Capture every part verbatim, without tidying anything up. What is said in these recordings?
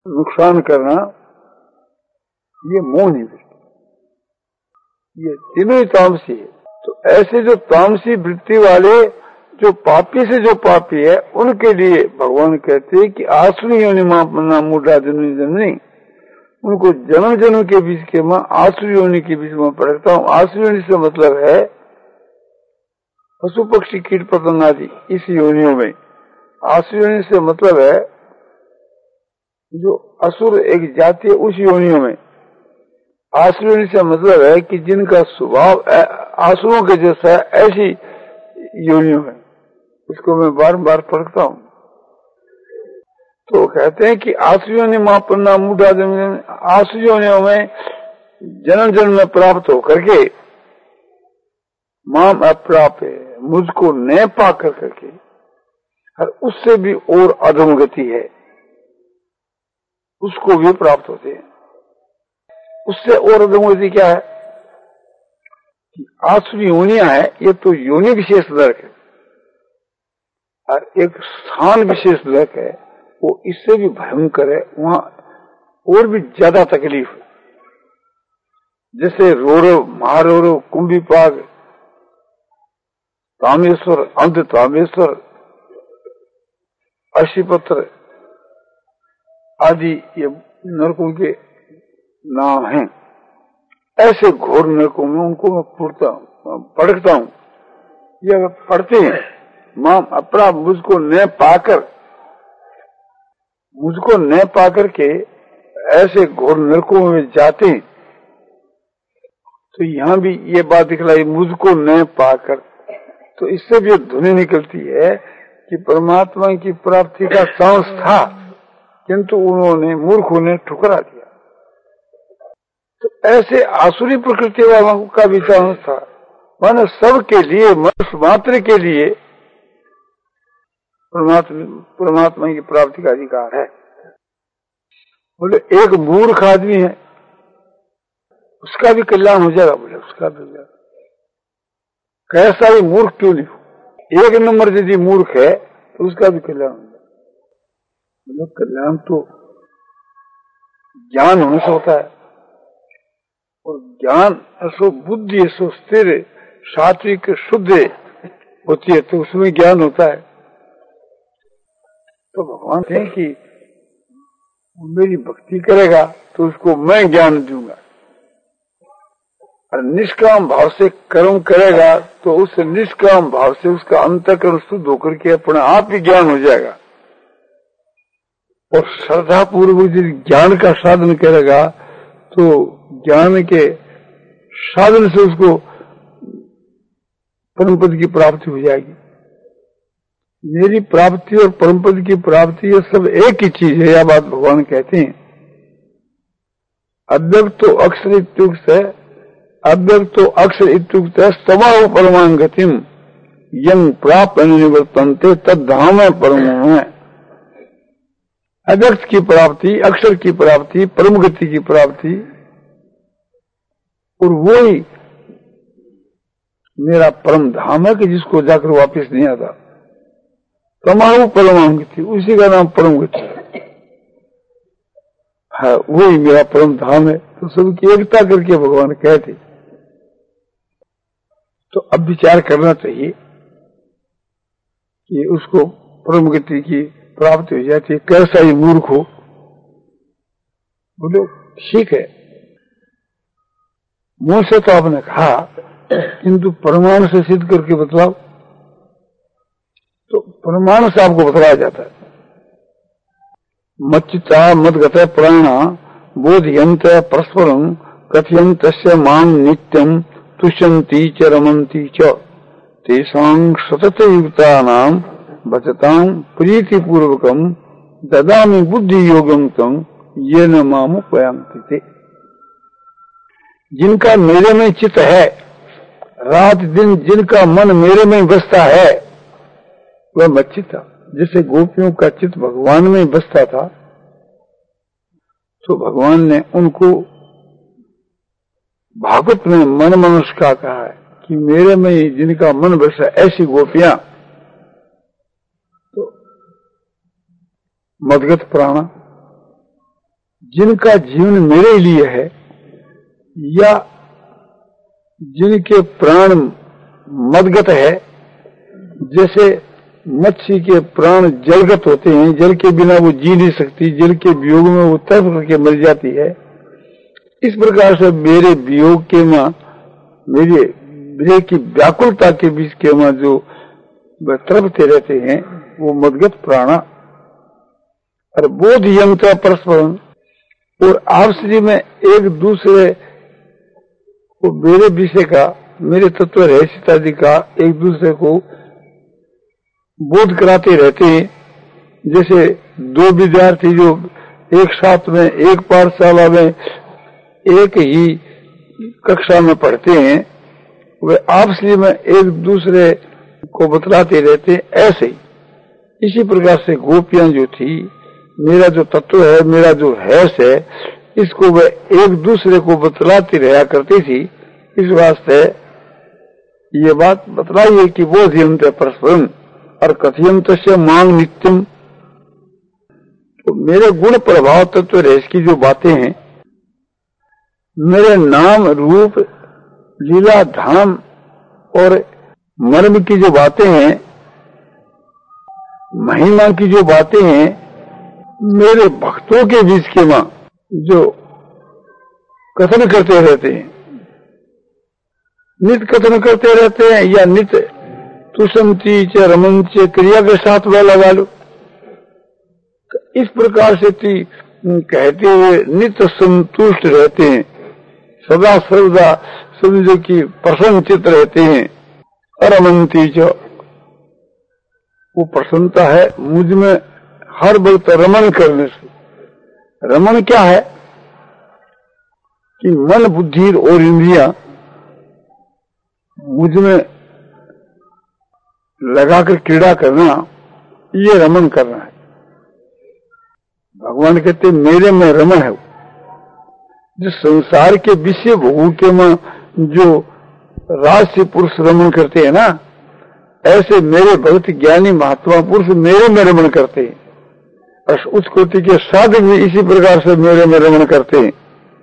नुकसान करना, ये मोहनी वृत्ति, ये तीनों ही तामसी है। तो ऐसे जो तामसी वृत्ति वाले जो पापी से जो पापी है, उनके लिए भगवान कहते हैं कि आसुरी योनि मां मूढ़ा जननी जननी, उनको जन्म जन्म के बीच के मां आसुरी योनि के बीच में पड़ता हूँ। आसुरी योनि से मतलब है पशु पक्षी कीट पतंग आदि इस योनियों में। आसुरी योनि से मतलब है जो असुर एक जाति है उस योनियों में। आसुरी योनि से मतलब है कि जिनका स्वभाव आसुरों के जैसा है, ऐसी योनियों में। इसको मैं बार बार पढ़ता हूँ। तो कहते हैं कि आसुरी योनि मां पन्ना मूढ़ा, आसुरी योनियों में जन्म जन्म में प्राप्त होकर के माम अप्राप्य, मुझको न पा कर करके, और उससे भी और अधोगति है, उसको भी प्राप्त होते हैं। उससे और अधोगति क्या है कि आसुरी योनियां है, ये तो योनि विशेष नरक है, और एक स्थान विशेष नरक है, वो इससे भी भयंकर है। वहां और भी ज्यादा तकलीफ है। जैसे रोरो, महारोरो, कुंभीपाग, तामेश्वर, अंध तामेश्वर, अशीपत्र आदि ये नरकों के नाम हैं। ऐसे घोर नरकों में उनको मैं पढ़ता हूँ पढ़ता हूँ ये पढ़ते हैं। मां अपना मुझको न पाकर, मुझको न पाकर के ऐसे घोर नरकों में जाते हैं। तो यहाँ भी ये बात दिखलाई, मुझको न पाकर। तो इससे भी ध्वनि निकलती है कि परमात्मा की प्राप्ति का सांस था, किंतु उन्होंने मूर्खों ने ठुकरा दिया। तो ऐसे आसुरी प्रकृति वालों का भी सांस था। माने सबके लिए, मनुष्य मात्र के लिए परमात्मा परमात्मा की प्राप्ति का अधिकार है। बोले एक मूर्ख आदमी है, उसका भी कल्याण हो जाएगा। बोले उसका भी हो जाएगा। कैसा ही मूर्ख क्यों नहीं हो, एक नंबर यदि मूर्ख है तो उसका भी कल्याण हो जाएगा। बोले कल्याण तो ज्ञान होने से होता है, और ज्ञान ऐसो बुद्धि ऐसो स्थिर सात्विक शुद्ध होती है, तो उसमें ज्ञान होता है। तो भगवान कहें कि मेरी भक्ति करेगा तो उसको मैं ज्ञान दूंगा, और निष्काम भाव से कर्म करेगा तो उस निष्काम भाव से उसका अंतःकरण शुद्ध होकर के अपने आप ही ज्ञान हो जाएगा। और श्रद्धा पूर्वक यदि ज्ञान का साधन करेगा तो ज्ञान के साधन से उसको परम पद की प्राप्ति हो जाएगी। मेरी प्राप्ति और परम पद की प्राप्ति ये सब एक ही चीज है, यह बात भगवान कहते हैं। अव्यक्त तो अक्षर इत्युक्त है, अव्यक्त तो अक्षर इत्युक्त है स्तवाहु परमां गतिम यं प्राप्त निवर्तन्ते तद्धाम परम है। अव्यक्त की प्राप्ति, अक्षर की प्राप्ति, परम गति की प्राप्ति, और वही मेरा परम धाम है कि जिसको जाकर वापस नहीं आता। तमाहु परमां गति, उसी का नाम परम गति है, वही मेरा परम धाम है। तो सबकी एकता करके भगवान कहते। तो अब विचार करना चाहिए कि उसको परम गति की प्राप्ति हो जाती है। कैसा ही मूर्ख हो, बोलो ठीक है, मुंह से तो आपने कहा, किंतु प्रमाण से सिद्ध करके बतलाओ। तो प्रमाण से आपको बतलाया जाता है। मच्चिता मदगत प्राणा बोधयंत परस्परम कथयंत मां नित्यम तुष्यन्ति च रमन्ति च तेषां सतत युक्तानां भजतां प्रीतिपूर्वकं ददामि बुद्धि योगं तं येन मामुपयान्ति ते। जिनका मेरे में चित्त है, रात दिन जिनका मन मेरे में बसता है, वह मच्चिता। जैसे गोपियों का चित्त भगवान में बसता था, तो भगवान ने उनको भागवत में मन मनुष्य का कहा है कि मेरे में जिनका मन बसा, ऐसी गोपियां। तो मदगत प्राणा, जिनका जीवन मेरे लिए है या जिनके प्राण मदगत है, जैसे मच्छी के प्राण जलगत होते हैं, जल के बिना वो जी नहीं सकती, जल के वियोग में वो तड़प करके मर जाती है। इस प्रकार से मेरे वियोग के मां, मेरे विरह की व्याकुलता के बीच के मां जो तड़पते रहते हैं वो मदगत प्राणा और बोध यंत्र परस्पर, और आपसी में एक दूसरे को मेरे विषय का, मेरे तत्व रहस्यतादि का एक दूसरे को बोध कराते रहते हैं। जैसे दो विद्यार्थी जो एक साथ में एक पाठशाला में एक ही कक्षा में पढ़ते हैं, वे आपसी में एक दूसरे को बतलाते रहते हैं। ऐसे ही इसी प्रकार से गोपियां जो थी, मेरा जो तत्व है, मेरा जो हैस है, इसको वे एक दूसरे को बतलाती रहा करती थी। इस वास्ते ये बात बतलाई है कि वो जीवंत परस्परम और कथयंत से मांग नित्यम। तो मेरे गुण प्रभाव तत्व रेस की जो बातें हैं, मेरे नाम रूप लीला धाम और मर्म की जो बातें हैं, महिमा की जो बातें हैं, मेरे भक्तों के बीच के मां जो कथन करते रहते हैं, नित्य कथन करते रहते हैं, या नित्य तुषंती च रमन च क्रिया के साथ वह लगा लो, इस प्रकार से ती कहते हुए नित्य संतुष्ट रहते हैं, सदा सर्वदा समझो कि प्रसन्न चित्त रहते हैं। अरमंती च, वो प्रसन्नता है मुझ में हर वक्त रमन करने से। रमन क्या है कि मन बुद्धि और इंद्रिया मुझ में लगाकर क्रीड़ा करना, ये रमन करना है। भगवान कहते मेरे में रमन है। जो संसार के विषय भोगों के में जो राजसी पुरुष रमन करते हैं ना, ऐसे मेरे भक्त ज्ञानी महात्मा पुरुष मेरे में रमन करते हैं, और उच्च कोटि के साधक भी इसी प्रकार से मेरे में रमन करते हैं।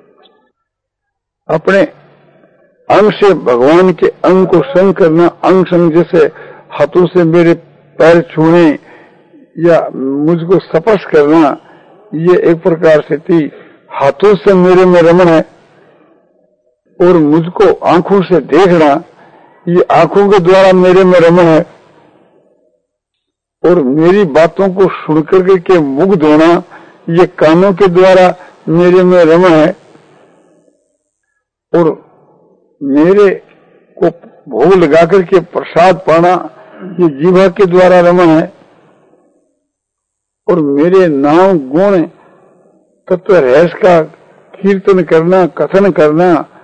अपने अंग से भगवान के अंग को संग करना, अंग संग जैसे हाथों से मेरे पैर छूने या मुझको स्पर्श करना, ये एक प्रकार से थी हाथों से मेरे में रमन है। और मुझको आंखों से देखना, ये आंखों के द्वारा मेरे में रमन है। और मेरी बातों को सुनकर के मुग्ध होना, ये कानों के द्वारा मेरे में रमन है। और मेरे को भोग लगा करके प्रसाद पाना, ये जीवा के द्वारा रमन है। और मेरे नाम गुण तत्व रहस्य का कीर्तन करना, कथन करना,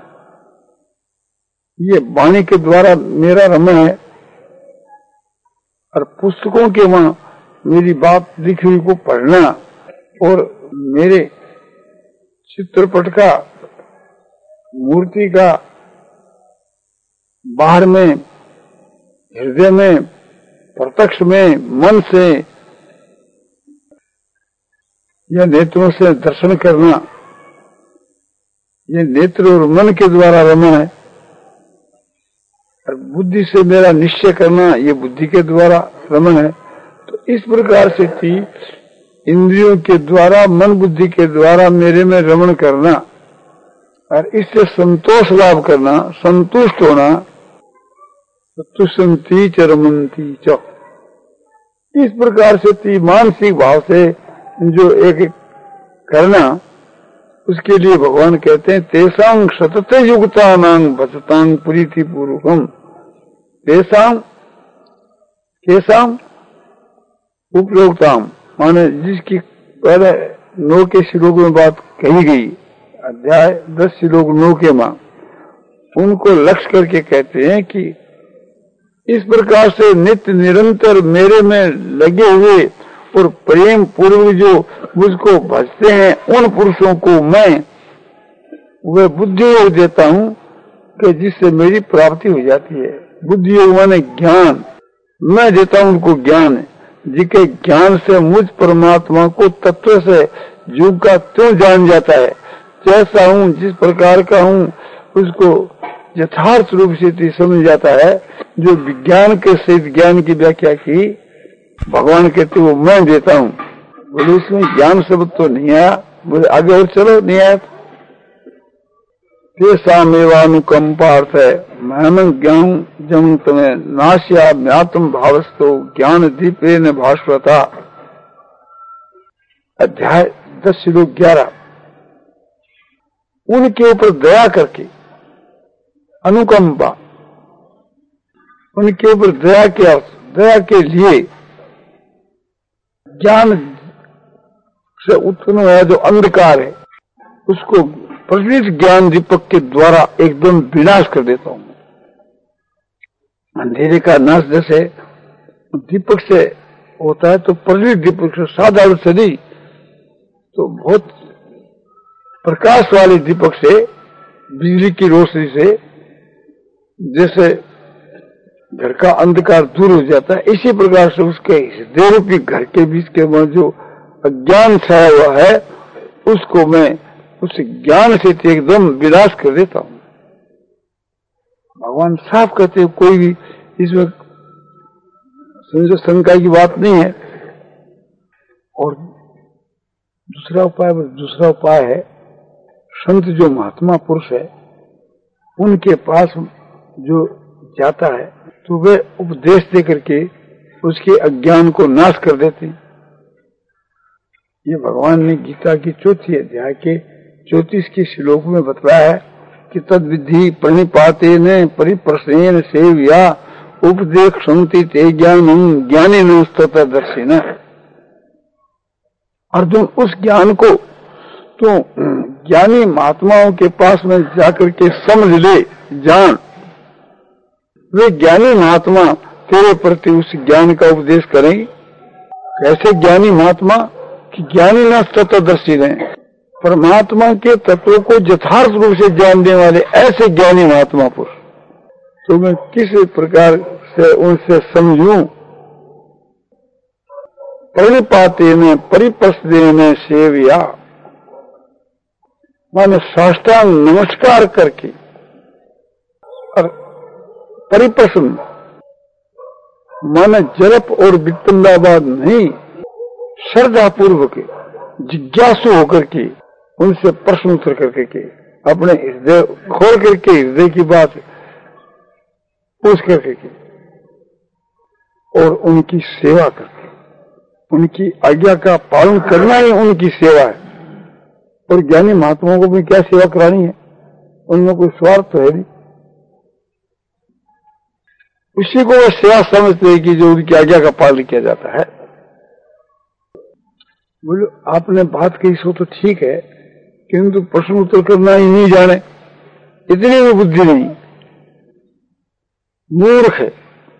ये वाणी के द्वारा मेरा रमन है। और पुस्तकों के वहां मेरी बात लिखी हुई को पढ़ना, और मेरे चित्रपट का, मूर्ति का बाहर में, हृदय में, प्रत्यक्ष में, मन से या नेत्रों से दर्शन करना, ये नेत्र और मन के द्वारा रमन है। और बुद्धि से मेरा निश्चय करना, ये बुद्धि के द्वारा रमन है। तो इस प्रकार से थी इंद्रियों के द्वारा, मन बुद्धि के द्वारा मेरे में रमन करना, और इससे संतोष लाभ करना, संतुष्ट होना। तुष्यंती च रमन्ती च, इस प्रकार से थी मानसिक भाव से जो एक करना, उसके लिए भगवान कहते हैं तेसांग सतत युक्तानांग भजतांग प्रीति पूर्वकम। तेसांग केसांग उपयोगताम, माने जिसकी पहले नौ के श्लोक में बात कही गई, अध्याय दस श्लोक नौ के मां, उनको लक्ष्य करके कहते हैं कि इस प्रकार से नित्य निरंतर मेरे में लगे हुए और प्रेम पूर्व जो मुझको भजते हैं, उन पुरुषों को मैं वह बुद्धि योग देता हूं कि जिससे मेरी प्राप्ति हो जाती है। बुद्धि योग माने ज्ञान, मैं देता हूं उनको ज्ञान, जिसके ज्ञान से मुझ परमात्मा को तत्व से जीव का त्यों जान जाता है, जैसा हूँ जिस प्रकार का हूँ उसको यथार्थ रूप से समझ जाता है। जो विज्ञान के सहित ज्ञान की व्याख्या की भगवान कहते वो मैं देता हूँ। बोले इसमें ज्ञान शब्द तो नहीं आया। बोले आगे और चलो, नहीं आया तो सामेवानुकंपार्थ है महन ज्ञान जम तुम्हें नाश्या म्यातम भावस्तो ज्ञान दीपे न भास्वता। अध्याय दस श्लोक ग्यारह। उनके ऊपर दया करके, अनुकंपा, उनके ऊपर दया के अर्थ, दया के लिए ज्ञान से उत्पन्न हुआ जो अंधकार है उसको प्रज्वलित ज्ञान दीपक के द्वारा एकदम विनाश कर देता हूं। अंधेरे का नाश जैसे दीपक से होता है तो प्रज्वलित दीपक से, साधारण से नहीं तो बहुत प्रकाश वाले दीपक से, बिजली की रोशनी से जैसे घर का अंधकार दूर हो जाता है, इसी प्रकार से उसके हृदय रूपी घर के बीच के में जो अज्ञान छाया हुआ है उसको मैं उस ज्ञान से एकदम विनाश कर देता हूं। भगवान साफ कहते हैं, कोई भी इसमें समझो शंका की बात नहीं है। और दूसरा उपाय दूसरा उपाय है, संत जो महात्मा पुरुष है उनके पास जो जाता है तो वे उपदेश दे करके उसके अज्ञान को नाश कर देते हैं। ये भगवान ने गीता की चौथी अध्याय के चौतीस के श्लोक में बताया है कि तद विधि प्रणिपाते ने परिप्रश्न सेव्या उपदेश संति ते ज्ञानम ज्ञानी नस्तता दर्शी न। अर्जुन उस ज्ञान को तो ज्ञानी महात्माओं के पास में जाकर के समझ ले, जान। वे ज्ञानी महात्मा तेरे प्रति उस ज्ञान का उपदेश करेंगे। कैसे ज्ञानी महात्मा कि ज्ञानी न तत्वदर्शी रहे, परमात्मा के तत्वों को यथार्थ रूप से जानने वाले ऐसे ज्ञानी महात्मा पुरुष। तो मैं किस प्रकार से उनसे समझूं? प्रणिपाते में परिप्रश्न में सेविया, माने साष्टांग नमस्कार करके, और परिप्रश्न माने जलप और वितंडाबाद नहीं, श्रद्धा पूर्वक जिज्ञासु होकर के उनसे प्रश्न उत्तर करके के अपने हृदय खोल करके हृदय की बात पूछ करके के और उनकी सेवा करके, उनकी आज्ञा का पालन करना ही उनकी सेवा है। और ज्ञानी महात्माओं को भी क्या सेवा करानी है? उनमें कोई स्वार्थ तो है नहीं, उसी को वो सेवा समझते हैं कि जो उनकी आज्ञा का पालन किया जाता है। बोलो आपने बात कही सो तो ठीक है, किंतु प्रश्न उत्तर करना ही नहीं जाने, इतनी भी बुद्धि नहीं, मूर्ख है।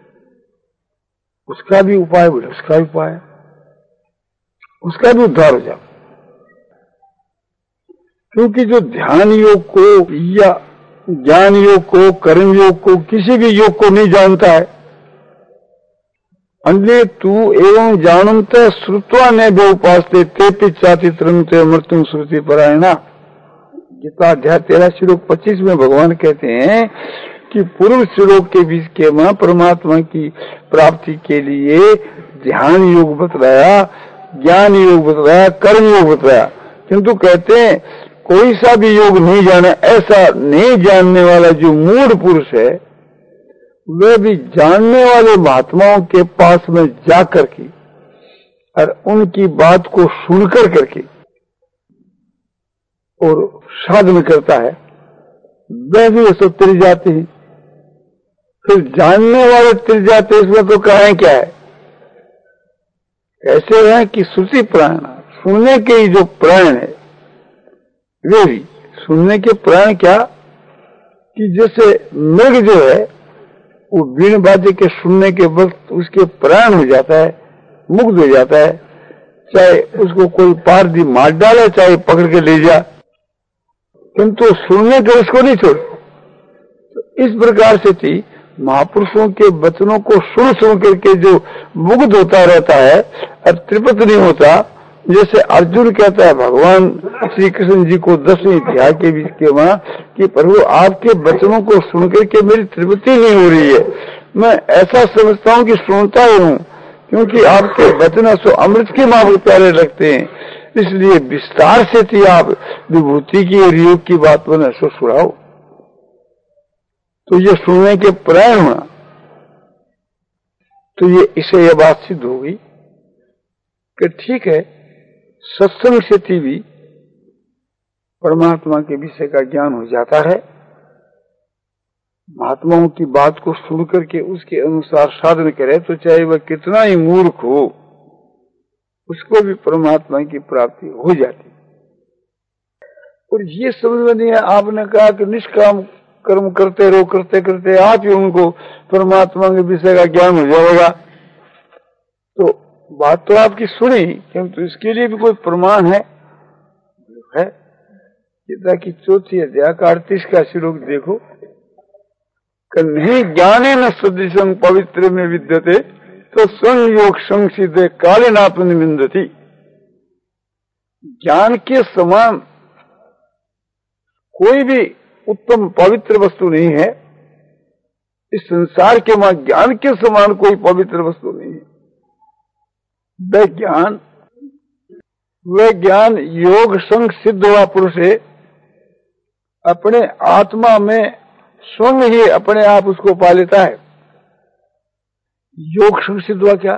उसका भी उपाय बोले, उसका भी उपाय, उसका भी उद्धार हो जाए। क्योंकि जो ध्यान योग को या ज्ञान योग को, कर्म योग को, किसी भी योग को नहीं जानता है, अन्य तू एवं जानंत श्रुत्वा ने भी उपासते ते पिछाति त्रंते मृत्यु श्रुति परायणा। गीता अध्याय तेरह श्लोक पच्चीस में भगवान कहते हैं कि पूर्व श्लोक के बीच के मां परमात्मा की प्राप्ति के लिए ध्यान योग बतलाया, ज्ञान योग बतलाया, कर्म योग बतलाया, किंतु कहते हैं कोई सा भी योग नहीं जाने, ऐसा नहीं जानने वाला जो मूढ़ पुरुष है वे भी जानने वाले महात्माओं के पास में जाकर के और उनकी बात को सुनकर करके और साधन करता है, वे भी उसको तिर जाते हैं। फिर जानने वाले तिर जाते, इसमें तो कहें क्या है? ऐसे है कि श्रुति प्राण, सुनने के ही जो प्राण है वे भी सुनने के प्राण क्या कि जैसे मृग जो है वो बीन बाजे के सुनने के वक्त उसके प्राण हो जाता है, मुग्ध हो जाता है, चाहे उसको कोई पार दी मार डाले, चाहे पकड़ के ले जा, किंतु सुनने के उसको नहीं छोड़। तो इस प्रकार से थी महापुरुषों के वचनों को सुन सुन करके जो मुग्ध होता रहता है और तृप्त नहीं होता, जैसे अर्जुन कहता है भगवान श्री कृष्ण जी को दसवीं अध्याय के बीच के वहां कि प्रभु आपके वचनों को सुनकर के मेरी तृप्ति नहीं हो रही है, मैं ऐसा समझता हूँ कि सुनता ही हूँ, क्योंकि आपके वचन सो अमृत के मां प्यारे लगते हैं, इसलिए विस्तार से थी आप विभूति की और योग की बात बने सो सुनाओ। तो ये सुनने के प्राय होना, तो ये इसे यह बात सिद्ध हो गई कि ठीक है, सत्संग से भी परमात्मा के विषय का ज्ञान हो जाता है। महात्माओं की बात को सुन करके उसके अनुसार साधन करे तो चाहे वह कितना ही मूर्ख हो, उसको भी परमात्मा की प्राप्ति हो जाती। और ये समझ में नहीं है, आपने कहा कि निष्काम कर्म करते रहो, करते करते आप ही उनको परमात्मा के विषय का ज्ञान हो जाएगा। तो बात तो आपकी सुनी, किंतु तो इसके लिए भी कोई प्रमाण है? है गीता की चौथी अध्याय का अड़तीस का श्लोक देखो, नहीं ज्ञाने न सदृशं पवित्र में विद्यते तो स्वयं योग संसिद्धे काले नात्मनि विन्दति। ज्ञान के समान कोई भी उत्तम पवित्र वस्तु नहीं है। इस संसार के मां ज्ञान के समान कोई पवित्र वस्तु नहीं है। वह ज्ञान वह ज्ञान योग संग सिद्ध हुआ पुरुष है, अपने आत्मा में स्वयं ही अपने आप उसको पा लेता है। योग संग सिद्ध हुआ क्या?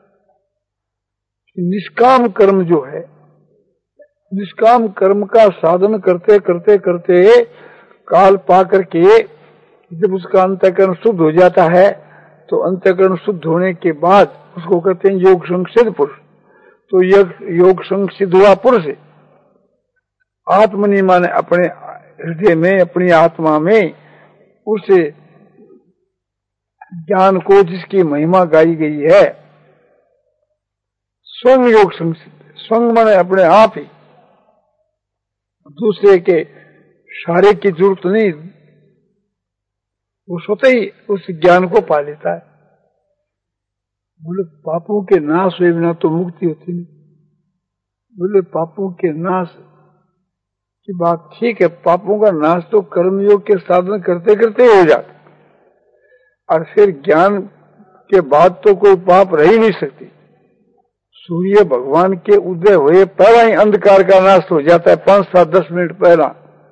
निष्काम कर्म जो है, निष्काम कर्म का साधन करते करते करते काल पा करके जब उसका अंतःकरण शुद्ध हो जाता है, तो अंतःकरण शुद्ध होने के बाद उसको कहते हैं योग संग सिद्ध पुरुष। तो योग योग संग सिद्ध हुआ पुरुष है। आत्मनि माने अपने हृदय में, अपनी आत्मा में उस ज्ञान को जिसकी महिमा गाई गई है, स्वयं योग संग सिद्ध। स्वयं माने अपने आप ही, दूसरे के सहारे की जरूरत नहीं, वो स्वतः ही उस ज्ञान को पा लेता है। बोले पापों के नाश हुए बिना तो मुक्ति होती नहीं। बोले पापों के नाश की बात ठीक है, पापों का नाश तो कर्मयोग के साधन करते करते हो जाता, और फिर ज्ञान के बाद तो कोई पाप रह ही नहीं सकती। सूर्य भगवान के उदय हुए पहला ही अंधकार का नाश हो जाता है, पांच सात दस मिनट पहला।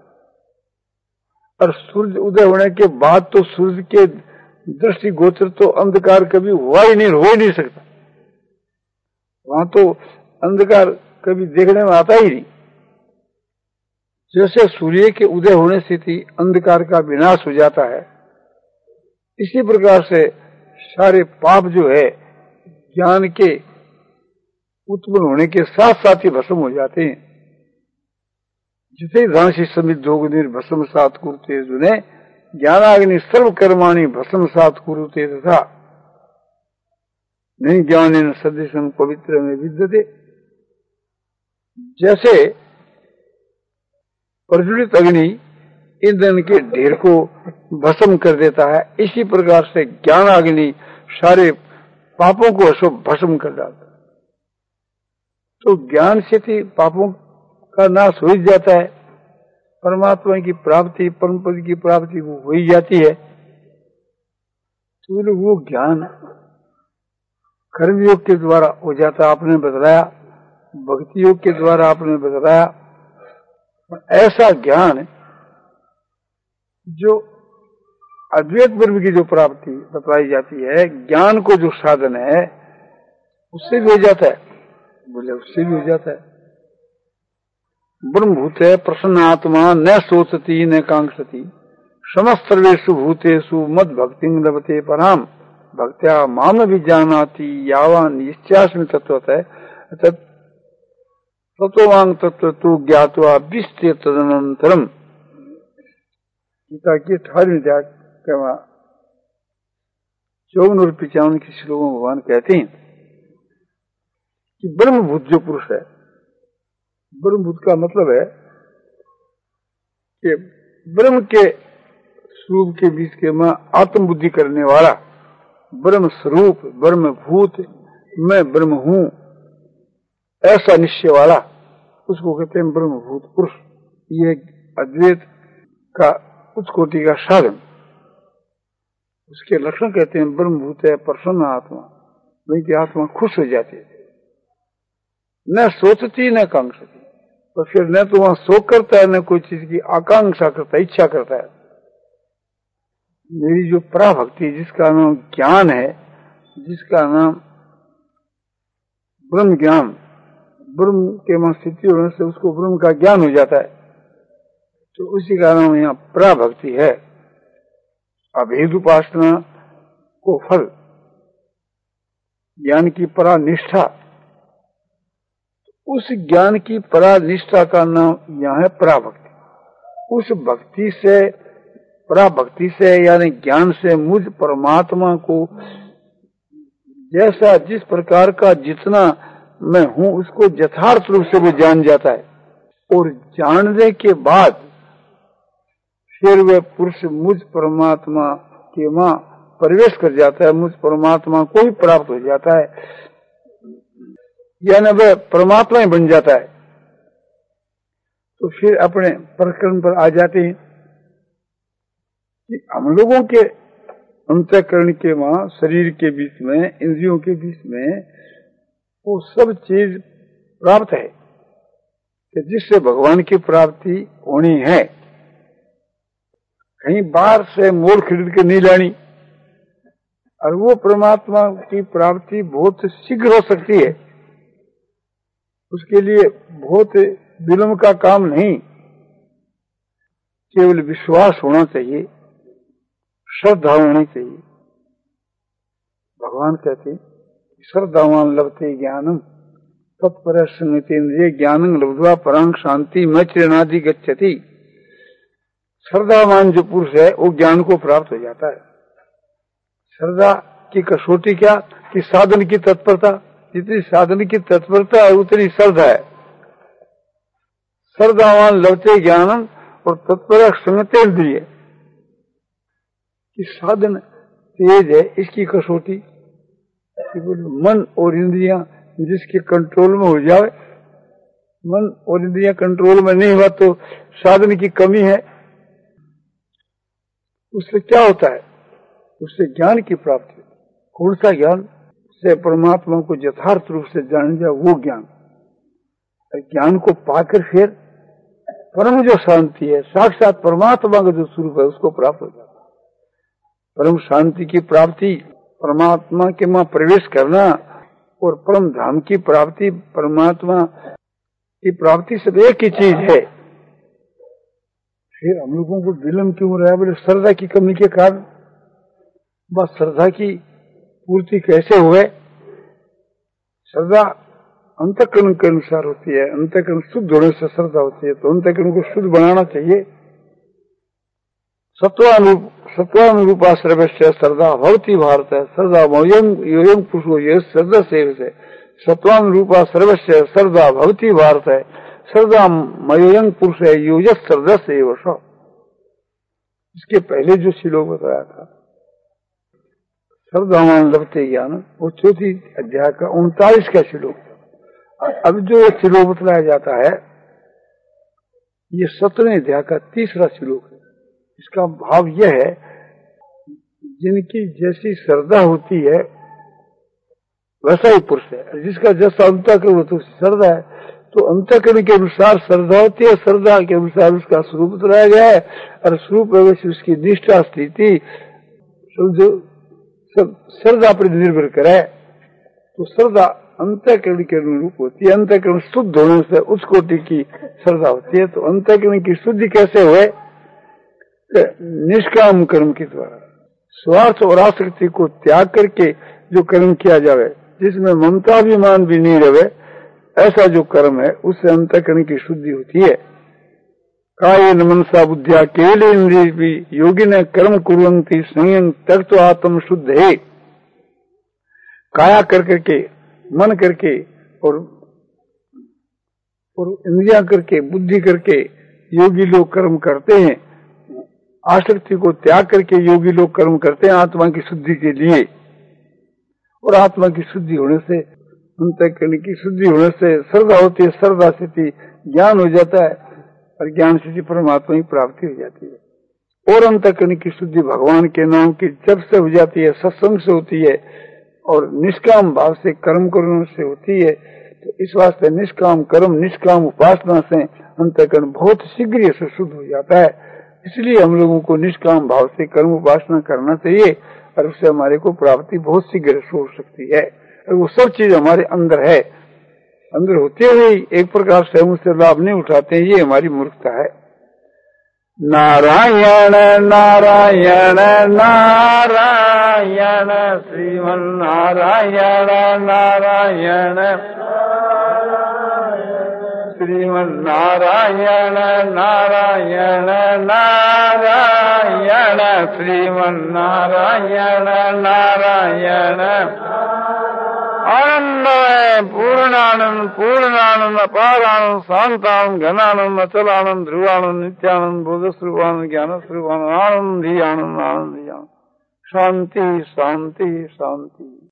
और सूर्य उदय होने के बाद तो सूर्य के दृष्टि गोचर तो अंधकार कभी हुआ ही नहीं, हो ही नहीं सकता। वहां तो अंधकार कभी देखने में आता ही नहीं। जैसे सूर्य के उदय होने से ही अंधकार का विनाश हो जाता है, इसी प्रकार से सारे पाप जो है ज्ञान के उत्पन्न होने के साथ साथ ही भस्म हो जाते हैं। जिसे राशि समित होगनिर भस्म सात कुरुते जुने ज्ञानाग्नि सर्व कर्माणि भस्म सात कुरुते तथा नहीं ज्ञानेन सदृशं पवित्र में विद्यते। जैसे प्रज्वलित अग्नि ईंधन के ढेर को भस्म कर देता है, इसी प्रकार से ज्ञान अग्नि सारे पापों को सब भस्म कर डालता है। तो ज्ञान से ही पापों का नाश हो ही जाता है, परमात्मा की प्राप्ति, परम पद की प्राप्ति वो हो ही जाती है। तो वो ज्ञान कर्मयोग के द्वारा हो जाता, आपने बतलाया, भक्ति योग के द्वारा आपने बतलाया। ऐसा ज्ञान जो अद्वैत ब्रह्म की जो प्राप्ति बतलाई जाती है, ज्ञान को जो साधन है, उससे भी हो जाता है। बोले उससे भी हो जाता है। ब्रह्मभूत है प्रसन्न आत्मा, न सोचती न कांक्षति, समस्तर्वेषु भूतेषु मद भक्ति लभते पराम, भक्त्या माम भी जानाति यावान इच्छास्मि तत्वतः तत्वांग तत्व तो ज्ञात्वा विस्ते तदनंतरम। गीता की अठारहवीं अध्याय के चौवन और पिचावन के श्लोकों में भगवान कहते हैं कि ब्रह्मभूत जो पुरुष है, ब्रह्मभूत का मतलब है कि ब्रह्म के स्वरूप के बीच के में आत्म बुद्धि करने वाला, ब्रह्म स्वरूप, ब्रह्म भूत, मैं ब्रह्म हूं, ऐसा निश्चय वाला, उसको कहते हैं ब्रह्मभूत पुरुष। ये अद्वैत का उच्च कोटि का साधन, उसके लक्षण कहते हैं ब्रह्मभूत है प्रसन्न आत्मा, नहीं कि आत्मा खुश हो जाती है, न सोचती न कांक्षती, तो फिर न तो वहां शोक करता है, न कोई चीज की आकांक्षा करता है, इच्छा करता है। मेरी जो पराभक्ति, जिसका नाम ज्ञान है, जिसका नाम ब्रह्म ज्ञान, ब्रह्म के वहां स्थिति होने से उसको ब्रह्म का ज्ञान हो जाता है, तो उसी का नाम यहाँ पराभक्ति है। अभेद उपासना को फल ज्ञान की परा निष्ठा, उस ज्ञान की परा निष्ठा का नाम यहाँ है पराभक्ति। उस भक्ति से, पराभक्ति से यानी ज्ञान से मुझ परमात्मा को जैसा जिस प्रकार का जितना मैं हूं उसको यथार्थ रूप से वो जान जाता है, और जानने के बाद फिर वह पुरुष मुझ परमात्मा के वहां प्रवेश कर जाता है, मुझ परमात्मा को ही प्राप्त हो जाता है, यानी वह परमात्मा ही बन जाता है। तो फिर अपने प्रकरण पर आ जाते हैं कि हम लोगों के अंतःकरण के वहां शरीर के बीच में, इंद्रियों के बीच में वो सब चीज प्राप्त है कि जिससे भगवान की प्राप्ति होनी है। कहीं बाहर से मोल खरीद के नहीं लानी, और वो परमात्मा की प्राप्ति बहुत शीघ्र हो सकती है। उसके लिए बहुत विलंब का काम नहीं, केवल विश्वास होना चाहिए, श्रद्धा होनी चाहिए। भगवान कहते श्रद्धावान लभते ज्ञानम तत्पर संगतेन्द्रिय ज्ञानं लब्ध्वा परं शांति मैत्रेणादि गच्छति। श्रद्धावान जो पुरुष है वो ज्ञान को प्राप्त हो जाता है। श्रद्धा की कसौटी क्या कि साधन की तत्परता, जितनी साधन की तत्परता है उतनी श्रद्धा है। श्रद्धावान लभते ज्ञानम और तत्पर संगतेन्द्रिय कि साधन तेज है, इसकी कसौटी मन और इंद्रियां जिसके कंट्रोल में हो जाए। मन और इंद्रियां कंट्रोल में नहीं हुआ तो साधन की कमी है। उससे क्या होता है? उससे ज्ञान की प्राप्ति। कौन सा ज्ञान? से परमात्मा को यथार्थ रूप से जान जाए वो ज्ञान। ज्ञान को पाकर फिर परम जो शांति है, साक्षात परमात्मा का जो स्वरूप है उसको प्राप्त हो जाता है। परम शांति की प्राप्ति, परमात्मा के वहां प्रवेश करना और परम धाम की प्राप्ति, परमात्मा की प्राप्ति सब एक ही चीज है। फिर हम लोगों को विलंब क्यों रहा है? बोले श्रद्धा की कमी के कारण। बस श्रद्धा की पूर्ति कैसे हुए? श्रद्धा अंतःकरण के अनुसार होती है। अंतःकरण शुद्ध होने से श्रद्धा होती है, तो अंतःकरण को शुद्ध बनाना चाहिए। सत्वानुरूप सत्वानुरूपा सर्वस्य श्रद्धा भवती भारत है। श्रद्धा योयम पुरुषो ये श्रद्धा सेव से सत्वानुरूपा सर्वस्य श्रद्धा भवती भारत है। श्रद्धा मयोयं पुरुष है योजस श्रद्धा से। इसके पहले जो श्लोक बताया था श्रद्धावान लभते ज्ञान, वो चौथी अध्याय का उनतालीस का श्लोक। अब जो श्लोक बतलाया जाता है ये सत्रहवें अध्याय का तीसरा श्लोक है। इसका भाव यह है, जिनकी जैसी श्रद्धा होती है वैसा ही पुरुष है। जिसका जैसा अंतःकरण होता है श्रद्धा है, तो अंतःकरण के अनुसार श्रद्धा होती है, श्रद्धा के अनुसार उसका स्वरूप बताया गया है, और स्वरूप वैसे उसकी निष्ठा स्थिति समझो सब श्रद्धा पर निर्भर करे। तो श्रद्धा अंतःकरण के अनुरूप होती है। अंतःकरण शुद्ध होने से उस कोटि की श्रद्धा होती है। तो अंतःकरण की शुद्धि कैसे हुए? निष्काम कर्म के द्वारा, स्वार्थ और आसक्ति को त्याग करके जो कर्म किया जावे, जिसमें ममताभिमान भी नहीं रहे, ऐसा जो कर्म है उससे अंतःकरण की शुद्धि होती है। कायेन मनसा बुद्ध्या केवल इंद्रिय योगी ने कर्म कुर्वन्ति संयम तक तो आत्म शुद्ध है। काया कर करके, मन करके और और इंद्रिया करके, बुद्धि करके योगी लोग कर्म करते हैं। आसक्ति को त्याग करके योगी लोग कर्म करते हैं आत्मा की शुद्धि के लिए। और आत्मा की शुद्धि होने से अंतःकरण की शुद्धि होने से श्रद्धा होती है, श्रद्धा स्थिति ज्ञान हो जाता है और ज्ञान स्थिति परमात्मा की प्राप्ति हो जाती है। और अंतःकरण की शुद्धि भगवान के नाम की जप से हो जाती है, सत्संग से होती है और निष्काम भाव से कर्म करने से होती है। तो इस वास्ते निष्काम कर्म, निष्काम उपासना से अंतःकरण बहुत शीघ्र से शुद्ध हो जाता है। इसलिए हम लोगों को निष्काम भाव से कर्म उपासना करना चाहिए और उससे हमारे को प्राप्ति बहुत शीघ्र हो सकती है। और वो सब चीज हमारे अंदर है, अंदर होते हुए एक प्रकार से हम उससे लाभ नहीं उठाते, ये हमारी मूर्खता है। नारायण नारायण नारायण श्रीमन नारायण नारायण श्रीमन नारायण नारायण नारायण श्रीमन नारायण नारायण। आनंद है पूर्णानंद, पूर्णानंद, अपारानंद, शांतानंद, घनानंद, अचलानंद, ध्रुवानंद, नित्यानंद, बोध स्वरूपानंद, ज्ञान स्वरूपानंद, आनंद ही आनंद, आनंद ही आनंद। शांति शांति शांति।